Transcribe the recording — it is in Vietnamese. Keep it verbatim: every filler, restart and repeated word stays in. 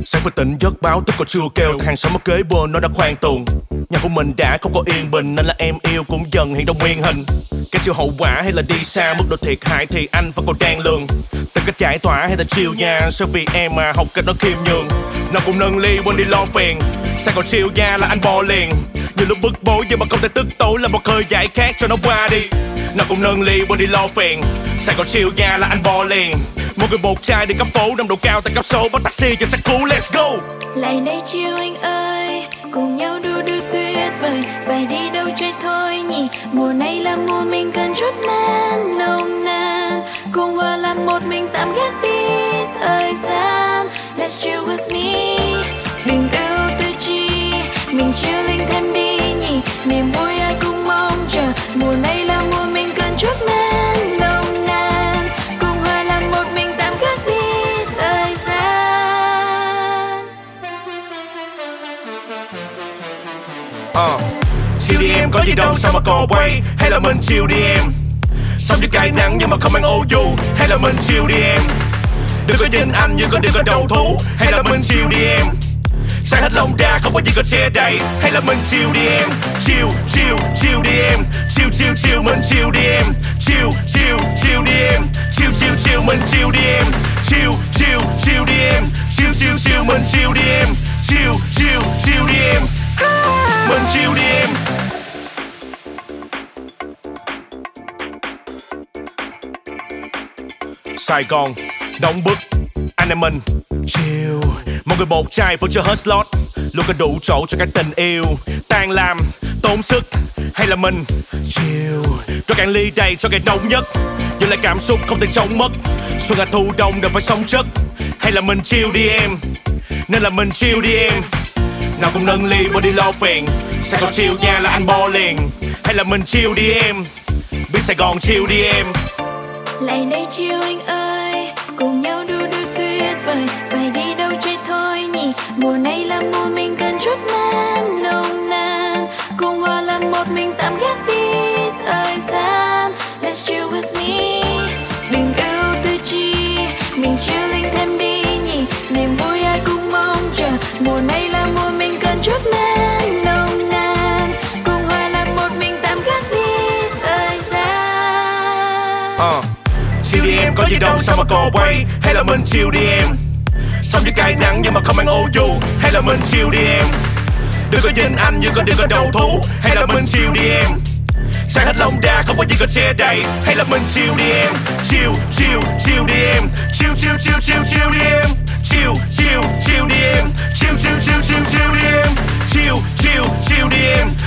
Sáng phải tỉnh giấc báo tức còn chưa kêu, hàng xóm ở kế bên nó đã khoan tuồng. Nhà của mình đã không có yên bình nên là em yêu cũng dần hiện trong nguyên hình. Cái chịu hậu quả hay là đi xa, mức độ thiệt hại thì anh vẫn còn đang lường. Tìm cách giải tỏa hay là chill nha, sao vì em mà học cách nó khiêm nhường. Nó cũng nâng ly quên đi lo phiền, sao còn chill nha là anh bò liền. Nhiều lúc bức bối nhưng mà không thể tức tối, là một hơi giải khát cho nó qua đi. Nó cũng nâng ly quên đi lo phiền, sao còn chill nha là anh bò liền. Một người một trai đi khắp phố, năm độ cao tại cấp số, bắt taxi cho chắc cú, let's go. Lại đây chiều anh ơi, cùng nhau đu đưa tuyệt vời. Phải đi đâu chơi thôi nhỉ, mùa này là mùa mình cần chút man nồng nàn. Cùng hòa làm một mình tạm gác đi thời gian. Let's chill with me, đừng ưu tư chi, mình chilling thêm đi nhỉ. Niềm vui ai cũng mong chờ, mùa này là mùa mình cần chút man nồng nàn. Cùng hòa làm một mình tạm gác đi thời gian. uh. Chill đi em, có gì đâu sao mà cò quay. Hay là mình chill đi em, sống với cay nắng nhưng mà không mang ô dù. Hay là mình chill đi em, đừng có nhìn anh nhưng có đừng có đầu thú. Hay là mình chill đi em, sáng hết lòng ra không có gì có che đậy. Hay là mình chill đi em, chill, chill, chill đi em. Chill, chill, chill, mình chill đi em. Chill, chill, chill đi em. Chill, chill, chill, mình chill đi em. Chill, chill, chill đi em. Chill, chill, chill, mình chill đi em. Chill, chill, chill đi em. Mình chill đi em. Sài Gòn nóng bức, anh em mình chill. Mọi người một trai vẫn chưa hết slot, luôn có đủ chỗ cho cái tình yêu. Tan làm, tốn sức, hay là mình chill. Cho cạn ly đầy cho ngày nóng nhất, giữ lại cảm xúc không thể chống mất. Xuân hạ thu đông đều phải sống chất. Hay là mình chill đi em, nên là mình chill đi em. Nào cũng nâng ly body lo phiền, Sài Gòn chill nha là anh bo liền. Hay là mình chill đi em, biết Sài Gòn chill đi em. Lại đây chiều anh ơi, cùng nhau đu đưa tuyệt vời. Phải đi đâu chơi thôi nhỉ, mùa này là mùa mình cần chút man nồng nàn. Cùng hòa làm một mình tạm gác đi thời gian. Let's chill with me, đừng ưu tư chi, mình chilling thêm đi nhỉ. Niềm vui ai cũng mong chờ, mùa này là mùa mình cần chút man nồng nàn. Cùng hòa làm một mình tạm gác đi thời gian. uh. Chill đi em, có gì đâu sao mà cò quay. Hay là mình chill đi em, sống với cay nắng nhưng mà không mang ô dù. Hay là mình chill đi em, đừng có nhìn anh nhưng có đừng có đầu thú. Hay là mình chill đi em, sáng hết lòng ra không có gì có che đậy. Hay là mình chill đi em, chill, chill, chill đi em. Chill, chill, chill, chill, chill đi em. Chill, chill, chill đi em. Chill, chill, chill, chill, chill đi em. Chill, chill, chill đi em.